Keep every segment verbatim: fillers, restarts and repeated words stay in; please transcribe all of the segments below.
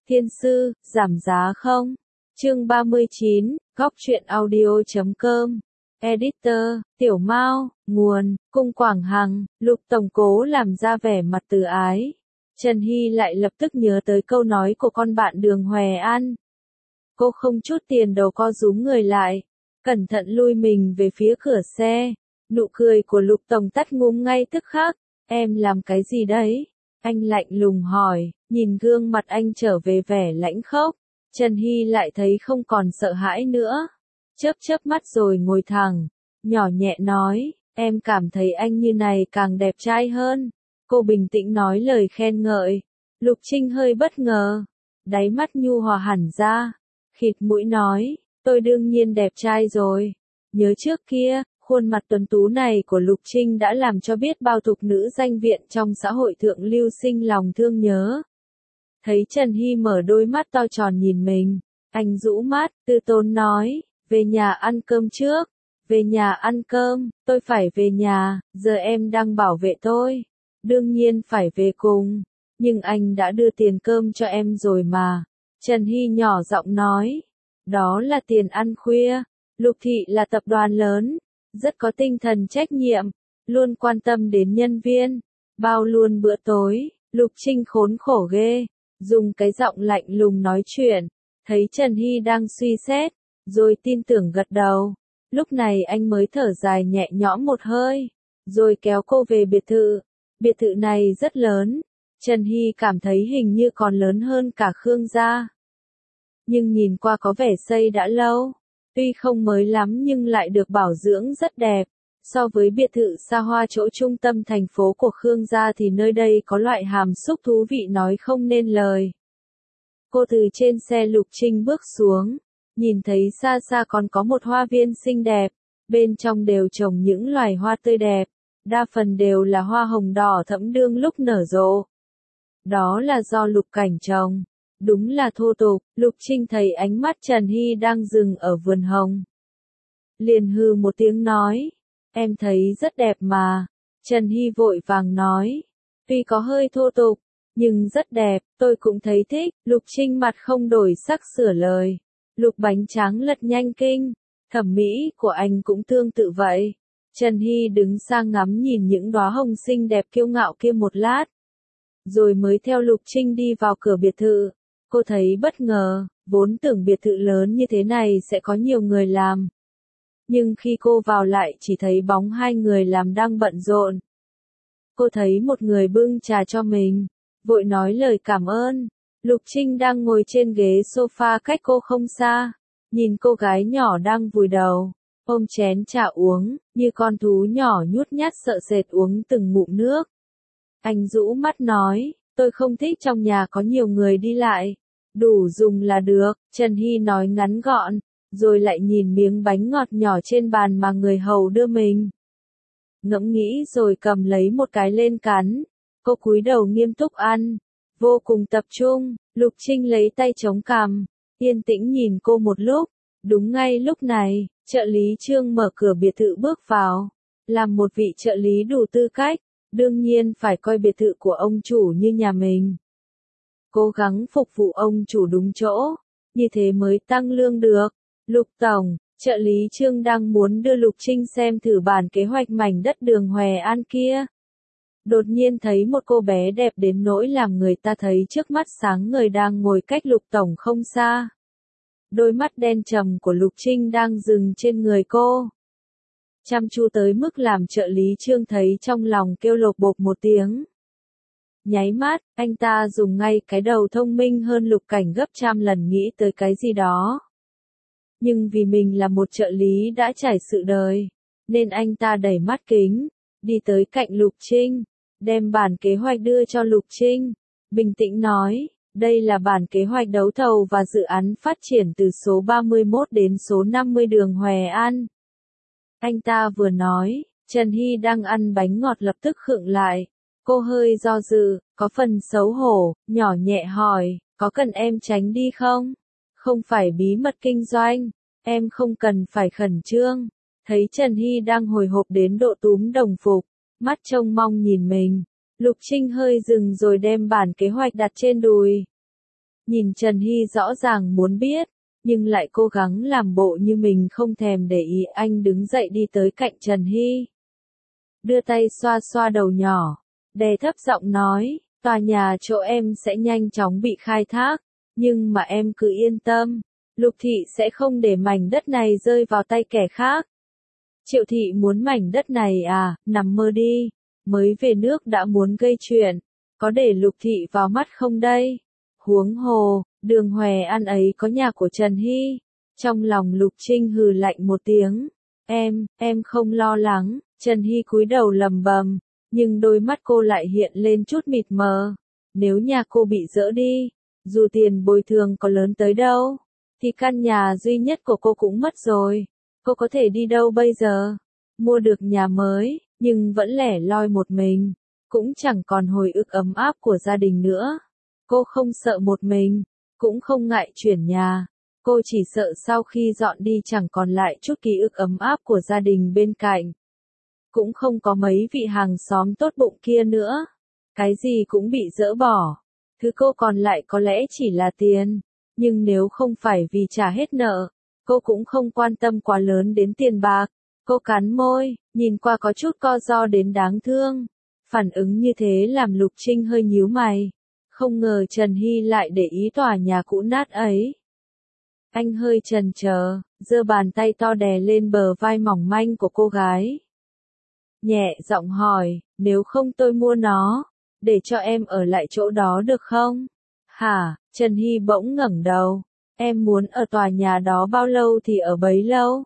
Thiên sư, giảm giá không? Chương ba mươi chín, góc truyện audio chấm com. Editor, Tiểu Mao, nguồn, Cung Quảng Hằng, Lục Tổng cố làm ra vẻ mặt từ ái. Trần Hy lại lập tức nhớ tới câu nói của con bạn Đường Hòe An. Cô không chút tiền đầu co rúm người lại, cẩn thận lui mình về phía cửa xe. Nụ cười của Lục Tổng tắt ngúm ngay tức khắc. Em làm cái gì đấy? Anh lạnh lùng hỏi, nhìn gương mặt anh trở về vẻ lãnh khốc. Trần Hy lại thấy không còn sợ hãi nữa. Chớp chớp mắt rồi ngồi thẳng, nhỏ nhẹ nói, em cảm thấy anh như này càng đẹp trai hơn. Cô bình tĩnh nói lời khen ngợi. Lục Trinh hơi bất ngờ, đáy mắt nhu hòa hẳn ra, khịt mũi nói, tôi đương nhiên đẹp trai rồi. Nhớ trước kia, khuôn mặt tuấn tú này của Lục Trinh đã làm cho biết bao thục nữ danh viện trong xã hội thượng lưu sinh lòng thương nhớ. Thấy Trần Hy mở đôi mắt to tròn nhìn mình, anh rũ mắt, tư tốn nói, về nhà ăn cơm trước. Về nhà ăn cơm, tôi phải về nhà, giờ em đang bảo vệ tôi. Đương nhiên phải về cùng, nhưng anh đã đưa tiền cơm cho em rồi mà. Trần Hy nhỏ giọng nói, đó là tiền ăn khuya. Lục Thị là tập đoàn lớn, rất có tinh thần trách nhiệm, luôn quan tâm đến nhân viên, bao luôn bữa tối. Lục Trinh khốn khổ ghê, dùng cái giọng lạnh lùng nói chuyện. Thấy Trần Hy đang suy xét, rồi tin tưởng gật đầu. Lúc này anh mới thở dài nhẹ nhõm một hơi, rồi kéo cô về biệt thự. Biệt thự này rất lớn, Trần Hy cảm thấy hình như còn lớn hơn cả Khương gia. Nhưng nhìn qua có vẻ xây đã lâu, tuy không mới lắm nhưng lại được bảo dưỡng rất đẹp. So với biệt thự xa hoa chỗ trung tâm thành phố của Khương gia thì nơi đây có loại hàm xúc thú vị nói không nên lời. Cô từ trên xe Lục Trinh bước xuống, nhìn thấy xa xa còn có một hoa viên xinh đẹp, bên trong đều trồng những loài hoa tươi đẹp, đa phần đều là hoa hồng đỏ thẫm đương lúc nở rộ. Đó là do Lục Cảnh trồng, đúng là thô tục. Lục Trinh thấy ánh mắt Trần Hy đang dừng ở vườn hồng, liền hừ một tiếng nói, em thấy rất đẹp mà. Trần Hy vội vàng nói, tuy có hơi thô tục, nhưng rất đẹp, tôi cũng thấy thích. Lục Trinh mặt không đổi sắc sửa lời, Lục bánh tráng lật nhanh kinh, thẩm mỹ của anh cũng tương tự vậy. Trần Hy đứng sang ngắm nhìn những đóa hồng xinh đẹp kiêu ngạo kia một lát, rồi mới theo Lục Trinh đi vào cửa biệt thự. Cô thấy bất ngờ, vốn tưởng biệt thự lớn như thế này sẽ có nhiều người làm. Nhưng khi cô vào lại chỉ thấy bóng hai người làm đang bận rộn. Cô thấy một người bưng trà cho mình, vội nói lời cảm ơn. Lục Trinh đang ngồi trên ghế sofa cách cô không xa, nhìn cô gái nhỏ đang vùi đầu, ôm chén trà uống, như con thú nhỏ nhút nhát sợ sệt uống từng ngụm nước. Anh rũ mắt nói, tôi không thích trong nhà có nhiều người đi lại, đủ dùng là được. Trần Hy nói ngắn gọn, rồi lại nhìn miếng bánh ngọt nhỏ trên bàn mà người hầu đưa mình. Ngẫm nghĩ rồi cầm lấy một cái lên cắn, cô cúi đầu nghiêm túc ăn, vô cùng tập trung. Lục Trinh lấy tay chống cằm, yên tĩnh nhìn cô một lúc. Đúng ngay lúc này, trợ lý Trương mở cửa biệt thự bước vào. Làm một vị trợ lý đủ tư cách, đương nhiên phải coi biệt thự của ông chủ như nhà mình. Cố gắng phục vụ ông chủ đúng chỗ, như thế mới tăng lương được. Lục Tổng, trợ lý Trương đang muốn đưa Lục Trinh xem thử bản kế hoạch mảnh đất Đường Hòe An kia. Đột nhiên thấy một cô bé đẹp đến nỗi làm người ta thấy trước mắt sáng ngời đang ngồi cách Lục Tổng không xa. Đôi mắt đen trầm của Lục Trinh đang dừng trên người cô, chăm chú tới mức làm trợ lý Trương thấy trong lòng kêu lột bột một tiếng. Nháy mắt, anh ta dùng ngay cái đầu thông minh hơn Lục Cảnh gấp trăm lần nghĩ tới cái gì đó. Nhưng vì mình là một trợ lý đã trải sự đời, nên anh ta đẩy mắt kính, đi tới cạnh Lục Trinh, đem bản kế hoạch đưa cho Lục Trinh, bình tĩnh nói, đây là bản kế hoạch đấu thầu và dự án phát triển từ số ba mươi mốt đến số năm mươi Đường Hòe An. Anh ta vừa nói, Trần Hy đang ăn bánh ngọt lập tức khựng lại. Cô hơi do dự, có phần xấu hổ, nhỏ nhẹ hỏi, có cần em tránh đi không? Không phải bí mật kinh doanh, em không cần phải khẩn trương. Thấy Trần Hy đang hồi hộp đến độ túm đồng phục, mắt trông mong nhìn mình, Lục Trinh hơi dừng rồi đem bản kế hoạch đặt trên đùi. Nhìn Trần Hy rõ ràng muốn biết, nhưng lại cố gắng làm bộ như mình không thèm để ý. Anh đứng dậy đi tới cạnh Trần Hy. Đưa tay xoa xoa đầu nhỏ, đè thấp giọng nói, tòa nhà chỗ em sẽ nhanh chóng bị khai thác, nhưng mà em cứ yên tâm, Lục Thị sẽ không để mảnh đất này rơi vào tay kẻ khác. Triệu Thị muốn mảnh đất này à, nằm mơ đi, mới về nước đã muốn gây chuyện, có để Lục Thị vào mắt không đây? Huống hồ, Đường Hòe An ấy có nhà của Trần Hy. Trong lòng Lục Trinh hừ lạnh một tiếng, em, em không lo lắng. Trần Hy cúi đầu lầm bầm, nhưng đôi mắt cô lại hiện lên chút mịt mờ. Nếu nhà cô bị dỡ đi, dù tiền bồi thường có lớn tới đâu, thì căn nhà duy nhất của cô cũng mất rồi. Cô có thể đi đâu bây giờ? Mua được nhà mới, nhưng vẫn lẻ loi một mình, cũng chẳng còn hồi ức ấm áp của gia đình nữa. Cô không sợ một mình, cũng không ngại chuyển nhà. Cô chỉ sợ sau khi dọn đi chẳng còn lại chút ký ức ấm áp của gia đình bên cạnh. Cũng không có mấy vị hàng xóm tốt bụng kia nữa. Cái gì cũng bị dỡ bỏ. Thứ cô còn lại có lẽ chỉ là tiền. Nhưng nếu không phải vì trả hết nợ, cô cũng không quan tâm quá lớn đến tiền bạc. Cô cắn môi, nhìn qua có chút co ro đến đáng thương. Phản ứng như thế làm Lục Trinh hơi nhíu mày. Không ngờ Trần Hy lại để ý tòa nhà cũ nát ấy. Anh hơi chần chờ, giơ bàn tay to đè lên bờ vai mỏng manh của cô gái. Nhẹ giọng hỏi, nếu không tôi mua nó, để cho em ở lại chỗ đó được không? Hả? Trần Hy bỗng ngẩng đầu. Em muốn ở tòa nhà đó bao lâu thì ở bấy lâu.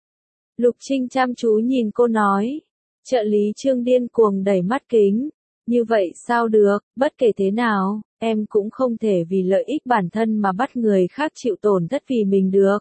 Lục Trinh chăm chú nhìn cô nói. Trợ lý Trương điên cuồng đẩy mắt kính. Như vậy sao được, bất kể thế nào, em cũng không thể vì lợi ích bản thân mà bắt người khác chịu tổn thất vì mình được.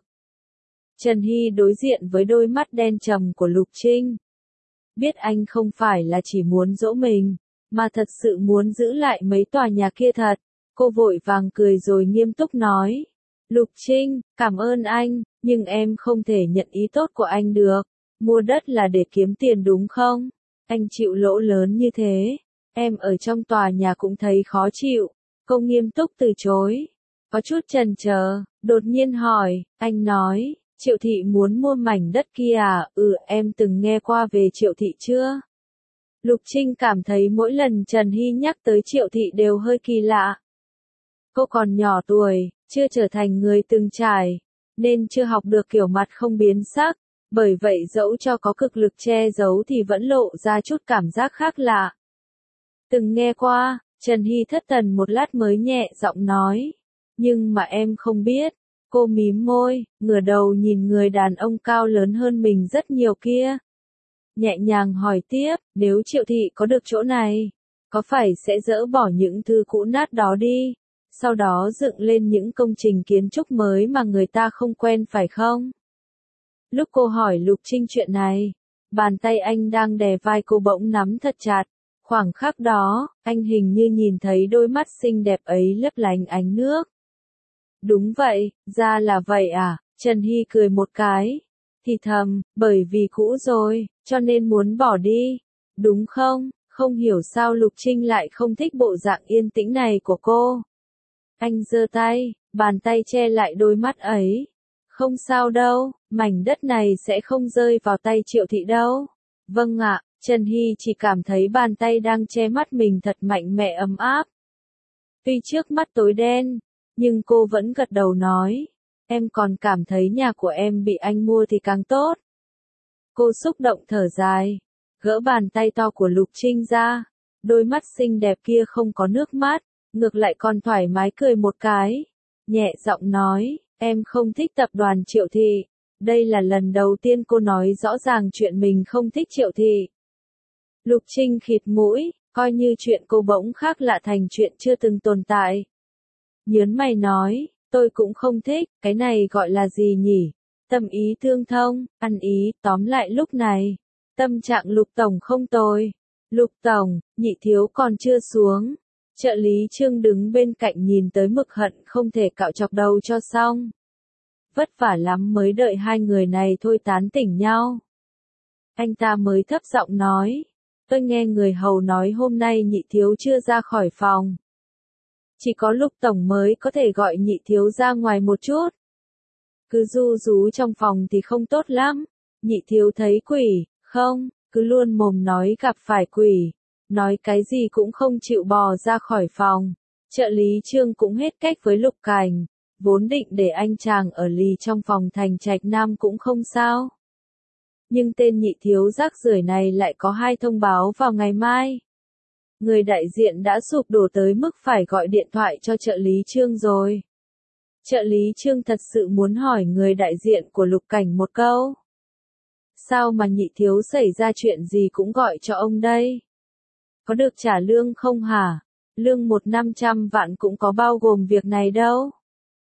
Trần Hy đối diện với đôi mắt đen trầm của Lục Trinh. Biết anh không phải là chỉ muốn dỗ mình, mà thật sự muốn giữ lại mấy tòa nhà kia thật. Cô vội vàng cười rồi nghiêm túc nói. Lục Trinh, cảm ơn anh, nhưng em không thể nhận ý tốt của anh được. Mua đất là để kiếm tiền đúng không? Anh chịu lỗ lớn như thế, em ở trong tòa nhà cũng thấy khó chịu. Cô nghiêm túc từ chối. Có chút chần chờ, đột nhiên hỏi, anh nói, Triệu Thị muốn mua mảnh đất kia à? Ừ, em từng nghe qua về Triệu Thị chưa? Lục Trinh cảm thấy mỗi lần Trần Hy nhắc tới Triệu Thị đều hơi kỳ lạ. Cô còn nhỏ tuổi, chưa trở thành người từng trải, nên chưa học được kiểu mặt không biến sắc, bởi vậy dẫu cho có cực lực che giấu thì vẫn lộ ra chút cảm giác khác lạ. Từng nghe qua, Trần Hy thất thần một lát mới nhẹ giọng nói, nhưng mà em không biết. Cô mím môi, ngửa đầu nhìn người đàn ông cao lớn hơn mình rất nhiều kia. Nhẹ nhàng hỏi tiếp, nếu Triệu Thị có được chỗ này, có phải sẽ dỡ bỏ những thứ cũ nát đó đi, sau đó dựng lên những công trình kiến trúc mới mà người ta không quen phải không? Lúc cô hỏi Lục Trinh chuyện này, bàn tay anh đang đè vai cô bỗng nắm thật chặt. Khoảng khắc đó, anh hình như nhìn thấy đôi mắt xinh đẹp ấy lấp lánh ánh nước. Đúng vậy, ra là vậy à? Trần Hy cười một cái. Thì thầm, bởi vì cũ rồi, cho nên muốn bỏ đi. Đúng không? Không hiểu sao Lục Trinh lại không thích bộ dạng yên tĩnh này của cô. Anh giơ tay, bàn tay che lại đôi mắt ấy. Không sao đâu, mảnh đất này sẽ không rơi vào tay Triệu Thị đâu. Vâng ạ, Trần Hy chỉ cảm thấy bàn tay đang che mắt mình thật mạnh mẽ ấm áp. Tuy trước mắt tối đen, nhưng cô vẫn gật đầu nói, em còn cảm thấy nhà của em bị anh mua thì càng tốt. Cô xúc động thở dài, gỡ bàn tay to của Lục Trinh ra, đôi mắt xinh đẹp kia không có nước mắt, ngược lại còn thoải mái cười một cái, nhẹ giọng nói, em không thích tập đoàn Triệu Thị. Đây là lần đầu tiên cô nói rõ ràng chuyện mình không thích Triệu Thị. Lục Trinh khịt mũi, coi như chuyện cô bỗng khác lạ thành chuyện chưa từng tồn tại. Nhớn mày nói, tôi cũng không thích, cái này gọi là gì nhỉ? Tâm ý tương thông, ăn ý, tóm lại lúc này. Tâm trạng Lục Tổng không tồi. Lục Tổng, Nhị Thiếu còn chưa xuống. Trợ lý Trương đứng bên cạnh nhìn tới mực hận không thể cạo chọc đầu cho xong. Vất vả lắm mới đợi hai người này thôi tán tỉnh nhau. Anh ta mới thấp giọng nói, tôi nghe người hầu nói hôm nay Nhị Thiếu chưa ra khỏi phòng. Chỉ có Lục Tổng mới có thể gọi Nhị Thiếu ra ngoài một chút. Cứ ru rú trong phòng thì không tốt lắm. Nhị Thiếu thấy quỷ, không, cứ luôn mồm nói gặp phải quỷ. Nói cái gì cũng không chịu bò ra khỏi phòng. Trợ lý Trương cũng hết cách với Lục Cảnh. Vốn định để anh chàng ở lì trong phòng thành trạch nam cũng không sao. Nhưng tên Nhị Thiếu rác rưởi này lại có hai thông báo vào ngày mai. Người đại diện đã sụp đổ tới mức phải gọi điện thoại cho trợ lý Trương rồi. Trợ lý Trương thật sự muốn hỏi người đại diện của Lục Cảnh một câu. Sao mà Nhị Thiếu xảy ra chuyện gì cũng gọi cho ông đây? Có được trả lương không hả? Lương một năm trăm vạn cũng có bao gồm việc này đâu.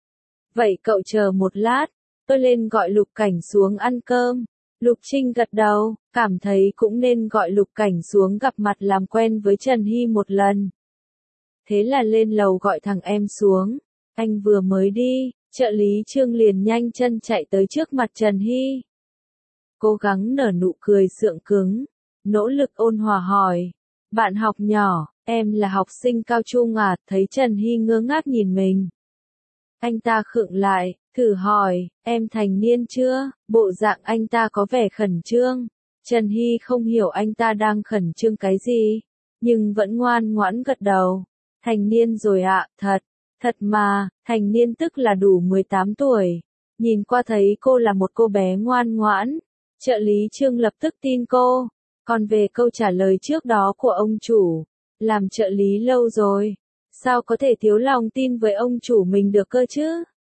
Vậy cậu chờ một lát, tôi lên gọi Lục Cảnh xuống ăn cơm. Lục Trinh gật đầu, cảm thấy cũng nên gọi Lục Cảnh xuống gặp mặt làm quen với Trần Hy một lần. Thế là lên lầu gọi thằng em xuống. Anh vừa mới đi, trợ lý Trương liền nhanh chân chạy tới trước mặt Trần Hy. Cố gắng nở nụ cười sượng cứng, nỗ lực ôn hòa hỏi. Bạn học nhỏ, em là học sinh cao trung à? Thấy Trần Hy ngơ ngác nhìn mình. Anh ta khựng lại, thử hỏi, em thành niên chưa? Bộ dạng anh ta có vẻ khẩn trương. Trần Hy không hiểu anh ta đang khẩn trương cái gì, nhưng vẫn ngoan ngoãn gật đầu. Thành niên rồi ạ, thật, thật mà, thành niên tức là đủ mười tám tuổi. Nhìn qua thấy cô là một cô bé ngoan ngoãn. Trợ lý Trương lập tức tin cô. Còn về câu trả lời trước đó của ông chủ, làm trợ lý lâu rồi, sao có thể thiếu lòng tin với ông chủ mình được cơ chứ?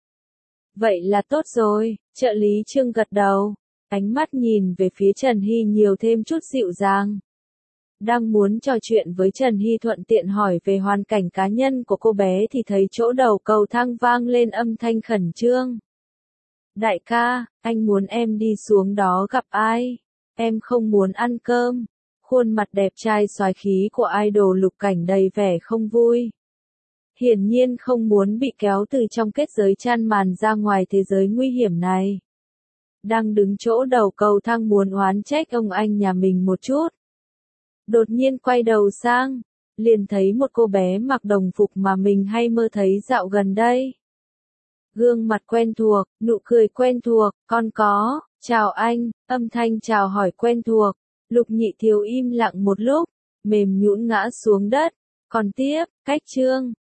Vậy là tốt rồi, trợ lý Trương gật đầu, ánh mắt nhìn về phía Trần Hy nhiều thêm chút dịu dàng. Đang muốn trò chuyện với Trần Hy thuận tiện hỏi về hoàn cảnh cá nhân của cô bé thì thấy chỗ đầu cầu thang vang lên âm thanh khẩn trương. Đại ca, anh muốn em đi xuống đó gặp ai? Em không muốn ăn cơm. Khuôn mặt đẹp trai soái khí của idol Lục Cảnh đầy vẻ không vui. Hiển nhiên không muốn bị kéo từ trong kết giới chan màn ra ngoài thế giới nguy hiểm này. Đang đứng chỗ đầu cầu thang muốn oán trách ông anh nhà mình một chút. Đột nhiên quay đầu sang, liền thấy một cô bé mặc đồng phục mà mình hay mơ thấy dạo gần đây. Gương mặt quen thuộc, nụ cười quen thuộc, con có, chào anh, âm thanh chào hỏi quen thuộc. Lục Nhị Thiếu im lặng một lúc, mềm nhũn ngã xuống đất. Còn tiếp, cách Trương,